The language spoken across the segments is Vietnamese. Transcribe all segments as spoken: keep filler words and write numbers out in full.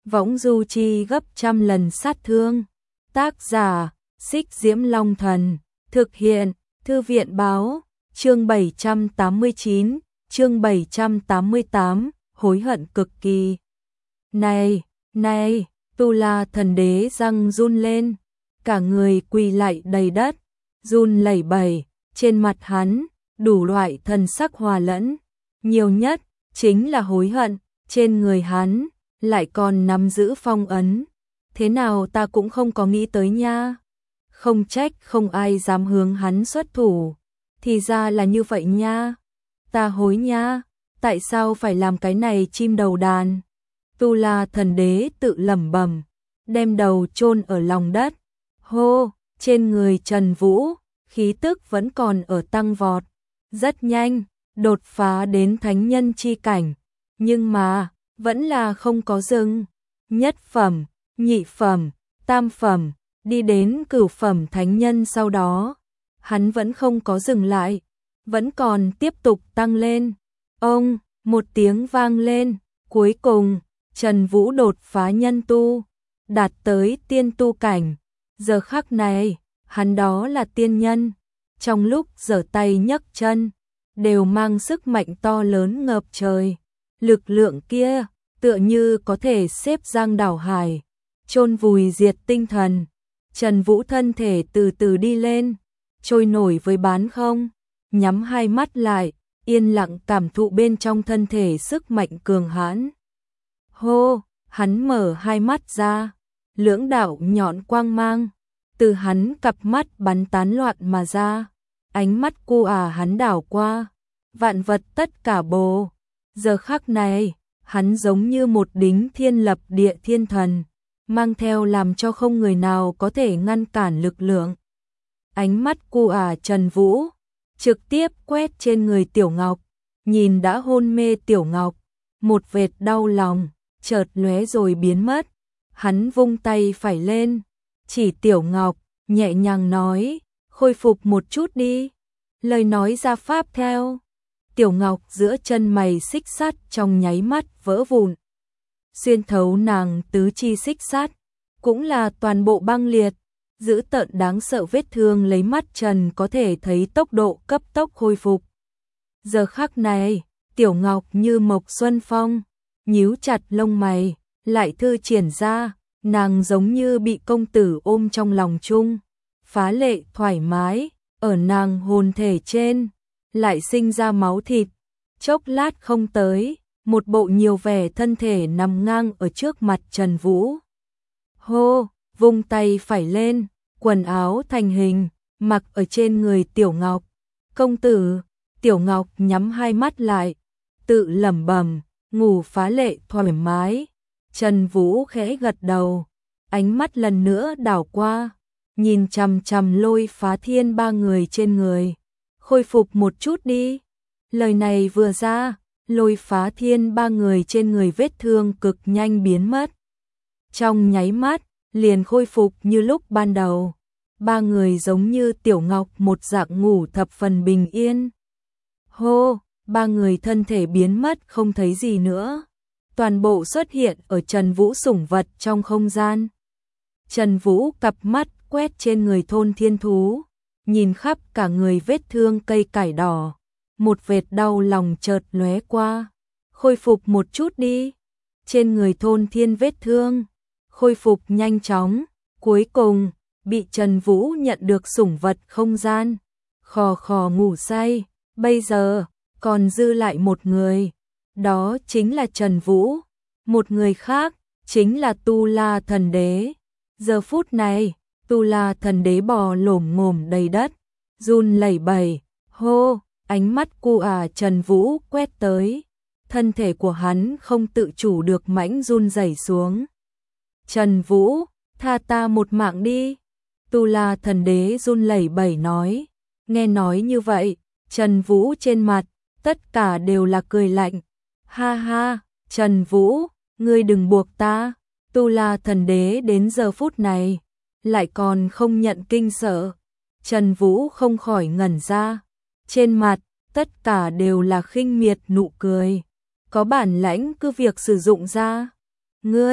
võng du chi gấp trăm lần sát thương. Tác giả, Xích Diễm Long Thần, thực hiện, Thư viện Báo, chương bảy trăm tám mươi chín, chương bảy trăm tám mươi tám, hối hận cực kỳ. Này, này, Tu La Thần Đế răng run lên, cả người quỳ lại đầy đất, run lẩy bẩy, trên mặt hắn, đủ loại thần sắc hòa lẫn, nhiều nhất, chính là hối hận, trên người hắn, lại còn nắm giữ phong ấn. Thế nào ta cũng không có nghĩ tới nha. Không trách không ai dám hướng hắn xuất thủ. Thì ra là như vậy nha. Ta hối nha. Tại sao phải làm cái này chim đầu đàn? Tu La Thần Đế tự lẩm bẩm, đem đầu chôn ở lòng đất. Hô, trên người Trần Vũ, khí tức vẫn còn ở tăng vọt. Rất nhanh, đột phá đến thánh nhân chi cảnh. Nhưng mà, vẫn là không có dừng. Nhất phẩm, nhị phẩm, tam phẩm, đi đến cửu phẩm thánh nhân sau đó. Hắn vẫn không có dừng lại, vẫn còn tiếp tục tăng lên. Ông, một tiếng vang lên, cuối cùng, Trần Vũ đột phá nhân tu, đạt tới tiên tu cảnh. Giờ khắc này, hắn đó là tiên nhân. Trong lúc giở tay nhấc chân, đều mang sức mạnh to lớn ngập trời. Lực lượng kia, tựa như có thể xếp giang đảo hải, chôn vùi diệt tinh thần. Trần Vũ thân thể từ từ đi lên, trôi nổi với bán không, nhắm hai mắt lại, yên lặng cảm thụ bên trong thân thể sức mạnh cường hãn. Hô, hắn mở hai mắt ra, lưỡng đạo nhọn quang mang, từ hắn cặp mắt bắn tán loạn mà ra, ánh mắt cu à hắn đảo qua, vạn vật tất cả bồ. Giờ khắc này, hắn giống như một đính thiên lập địa thiên thần, mang theo làm cho không người nào có thể ngăn cản lực lượng. Ánh mắt cu à Trần Vũ, trực tiếp quét trên người Tiểu Ngọc, nhìn đã hôn mê Tiểu Ngọc, một vệt đau lòng, chợt lóe rồi biến mất. Hắn vung tay phải lên, chỉ Tiểu Ngọc, nhẹ nhàng nói, khôi phục một chút đi. Lời nói ra pháp theo. Tiểu Ngọc giữa chân mày xích sắt trong nháy mắt vỡ vụn. Xuyên thấu nàng tứ chi xích sắt, cũng là toàn bộ băng liệt, dữ tợn đáng sợ vết thương lấy mắt Trần có thể thấy tốc độ cấp tốc khôi phục. Giờ khắc này, Tiểu Ngọc như mộc xuân phong, nhíu chặt lông mày, lại thư triển ra, nàng giống như bị công tử ôm trong lòng chung, phá lệ thoải mái, ở nàng hồn thể trên, lại sinh ra máu thịt. Chốc lát không tới, một bộ nhiều vẻ thân thể nằm ngang ở trước mặt Trần Vũ. Hô, vung tay phải lên, quần áo thành hình, mặc ở trên người Tiểu Ngọc. Công tử, Tiểu Ngọc nhắm hai mắt lại, tự lẩm bẩm, ngủ phá lệ thoải mái. Trần Vũ khẽ gật đầu, ánh mắt lần nữa đảo qua, nhìn chằm chằm Lôi Phá Thiên ba người trên người. Khôi phục một chút đi. Lời này vừa ra, Lôi Phá Thiên ba người trên người vết thương cực nhanh biến mất. Trong nháy mắt, liền khôi phục như lúc ban đầu. Ba người giống như Tiểu Ngọc một dạng ngủ thập phần bình yên. Hô, ba người thân thể biến mất không thấy gì nữa. Toàn bộ xuất hiện ở Trần Vũ sủng vật trong không gian. Trần Vũ cặp mắt quét trên người thôn thiên thú, nhìn khắp cả người vết thương cây cải đỏ, một vệt đau lòng chợt lóe qua. Khôi phục một chút đi. Trên người thôn thiên vết thương, khôi phục nhanh chóng, cuối cùng, bị Trần Vũ nhận được sủng vật không gian. Khò khò ngủ say, bây giờ, còn dư lại một người. Đó chính là Trần Vũ. Một người khác, chính là Tu La Thần Đế. Giờ phút này, Tu La Thần Đế bò lổm ngổm đầy đất, run lẩy bẩy, hô, ánh mắt cu à Trần Vũ quét tới, thân thể của hắn không tự chủ được mãnh run rẩy xuống. Trần Vũ, tha ta một mạng đi. Tu La Thần Đế run lẩy bẩy nói. Nghe nói như vậy, Trần Vũ trên mặt, tất cả đều là cười lạnh. Ha ha, Trần Vũ, ngươi đừng buộc ta. Tu La Thần Đế đến giờ phút này, lại còn không nhận kinh sợ. Trần Vũ không khỏi ngẩn ra, trên mặt tất cả đều là khinh miệt nụ cười. Có bản lãnh cứ việc sử dụng ra. Ngươi,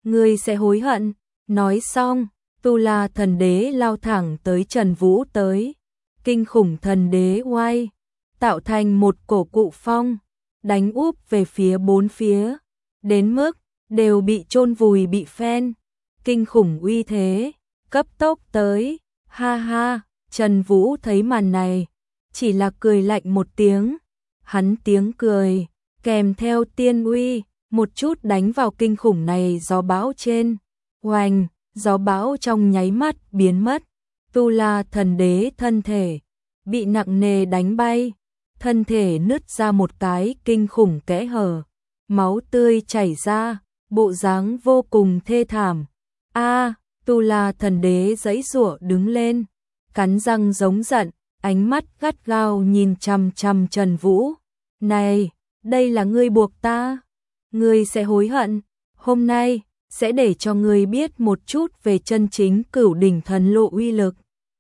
ngươi sẽ hối hận. Nói xong, Tu La thần đế lao thẳng tới Trần Vũ tới. Kinh khủng thần đế oai, tạo thành một cổ cụ phong, đánh úp về phía bốn phía, đến mức đều bị chôn vùi bị phen. Kinh khủng uy thế, cấp tốc tới, ha ha. Trần Vũ thấy màn này, chỉ là cười lạnh một tiếng. Hắn tiếng cười, kèm theo tiên uy, một chút đánh vào kinh khủng này gió bão trên. Oanh, gió bão trong nháy mắt biến mất. Tu La thần đế thân thể bị nặng nề đánh bay, thân thể nứt ra một cái kinh khủng kẽ hở, máu tươi chảy ra, bộ dáng vô cùng thê thảm. A, Tu La thần đế giãy giụa đứng lên, cắn răng giống giận, ánh mắt gắt gao nhìn chằm chằm Trần Vũ. Này, đây là ngươi buộc ta, ngươi sẽ hối hận, hôm nay sẽ để cho ngươi biết một chút về chân chính Cửu Đỉnh thần lô uy lực.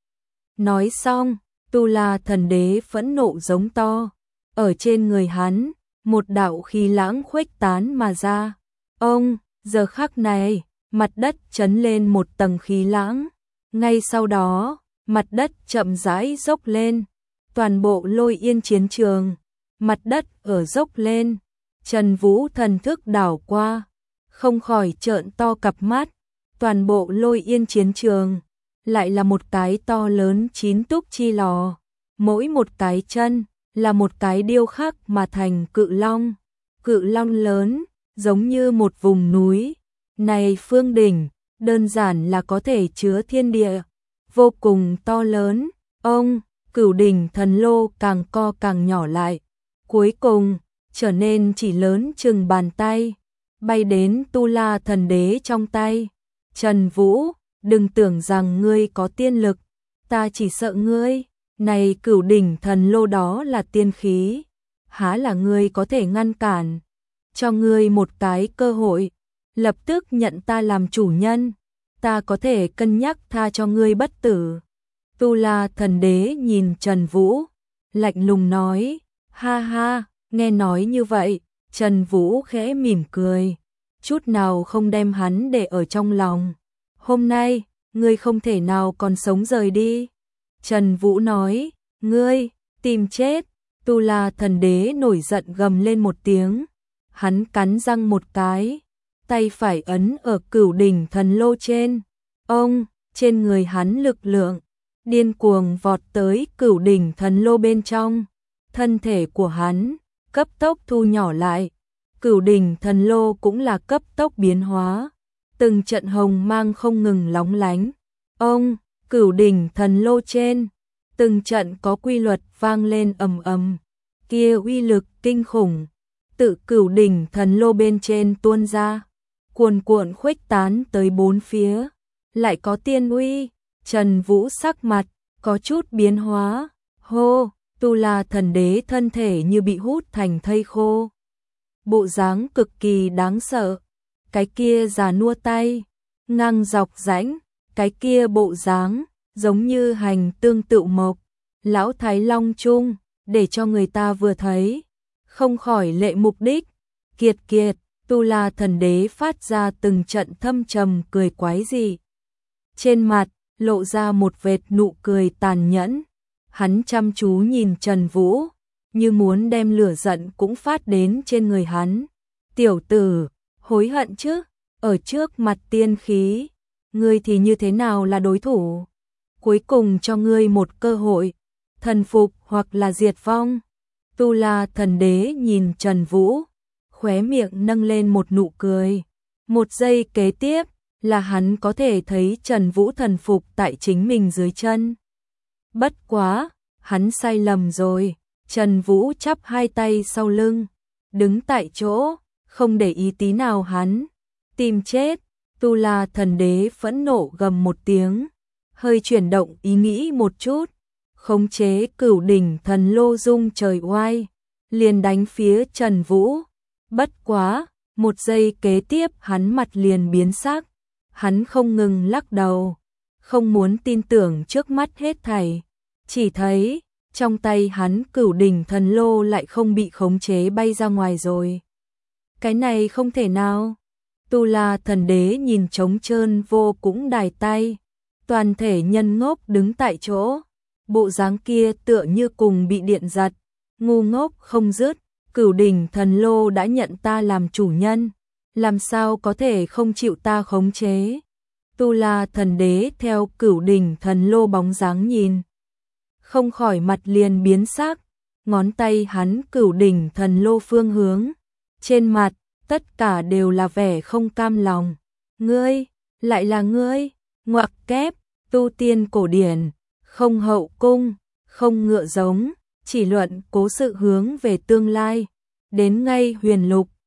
Nói xong, Tu La thần đế phẫn nộ giống to, ở trên người hắn, một đạo khí lãng khuếch tán mà ra. Ông, giờ khắc này, mặt đất chấn lên một tầng khí lãng, ngay sau đó, mặt đất chậm rãi dốc lên, toàn bộ Lôi Yên chiến trường, mặt đất ở dốc lên. Trần Vũ thần thức đảo qua, không khỏi trợn to cặp mắt, toàn bộ Lôi Yên chiến trường lại là một cái to lớn chín túc chi lò, mỗi một cái chân là một cái điêu khắc mà thành cự long, cự long lớn, giống như một vùng núi. Này phương đỉnh, đơn giản là có thể chứa thiên địa, vô cùng to lớn. Ông, Cửu Đỉnh thần lô càng co càng nhỏ lại, cuối cùng trở nên chỉ lớn chừng bàn tay, bay đến Tu La thần đế trong tay. Trần Vũ, đừng tưởng rằng ngươi có tiên lực, ta chỉ sợ ngươi, này Cửu Đỉnh thần lô đó là tiên khí, há là ngươi có thể ngăn cản. Cho ngươi một cái cơ hội, lập tức nhận ta làm chủ nhân, ta có thể cân nhắc tha cho ngươi bất tử. Tu La thần đế nhìn Trần Vũ, lạnh lùng nói, ha ha. Nghe nói như vậy, Trần Vũ khẽ mỉm cười, chút nào không đem hắn để ở trong lòng. Hôm nay, ngươi không thể nào còn sống rời đi. Trần Vũ nói, ngươi, tìm chết. Tu La thần đế nổi giận gầm lên một tiếng, hắn cắn răng một cái, tay phải ấn ở Cửu Đỉnh thần lô trên. Ông, trên người hắn lực lượng điên cuồng vọt tới Cửu Đỉnh thần lô bên trong, thân thể của hắn cấp tốc thu nhỏ lại, Cửu Đỉnh thần lô cũng là cấp tốc biến hóa, từng trận hồng mang không ngừng lóng lánh. Ông, Cửu Đỉnh thần lô trên, từng trận có quy luật vang lên ầm ầm, kia uy lực kinh khủng, tự Cửu Đỉnh thần lô bên trên tuôn ra, cuồn cuộn khuếch tán tới bốn phía, lại có tiên uy. Trần Vũ sắc mặt có chút biến hóa, hô. Tu La thần đế thân thể như bị hút thành thây khô, bộ dáng cực kỳ đáng sợ, cái kia già nua tay, ngang dọc rãnh, cái kia bộ dáng, giống như hành tương tự mộc, lão Thái Long Trung, để cho người ta vừa thấy, không khỏi lệ mục đích. Kiệt kiệt, Tu La thần đế phát ra từng trận thâm trầm cười quái dị, trên mặt lộ ra một vệt nụ cười tàn nhẫn. Hắn chăm chú nhìn Trần Vũ, như muốn đem lửa giận cũng phát đến trên người hắn. Tiểu tử, hối hận chứ, ở trước mặt tiên khí, ngươi thì như thế nào là đối thủ? Cuối cùng cho ngươi một cơ hội, thần phục hoặc là diệt vong. Tu La thần đế nhìn Trần Vũ, khóe miệng nâng lên một nụ cười. Một giây kế tiếp là hắn có thể thấy Trần Vũ thần phục tại chính mình dưới chân. Bất quá, hắn sai lầm rồi. Trần Vũ chắp hai tay sau lưng, đứng tại chỗ, không để ý tí nào hắn. Tìm chết. Tu La thần đế phẫn nộ gầm một tiếng, hơi chuyển động ý nghĩ một chút, khống chế Cửu Đỉnh thần lô dung trời oai, liền đánh phía Trần Vũ. Bất quá, một giây kế tiếp hắn mặt liền biến sắc, hắn không ngừng lắc đầu, không muốn tin tưởng trước mắt hết thảy, chỉ thấy trong tay hắn Cửu Đỉnh thần lô lại không bị khống chế bay ra ngoài rồi. Cái này không thể nào. Tu La thần đế nhìn trống trơn vô cũng đài tay, toàn thể nhân ngốc đứng tại chỗ, bộ dáng kia tựa như cùng bị điện giật, ngu ngốc không dứt, Cửu Đỉnh thần lô đã nhận ta làm chủ nhân, làm sao có thể không chịu ta khống chế. Tu La thần đế theo Cửu Đỉnh thần lô bóng dáng nhìn, không khỏi mặt liền biến sắc, ngón tay hắn Cửu Đỉnh thần lô phương hướng, trên mặt tất cả đều là vẻ không cam lòng. Ngươi, lại là ngươi, ngoặc kép, tu tiên cổ điển, không hậu cung, không ngựa giống, chỉ luận cố sự hướng về tương lai, đến ngay huyền lục,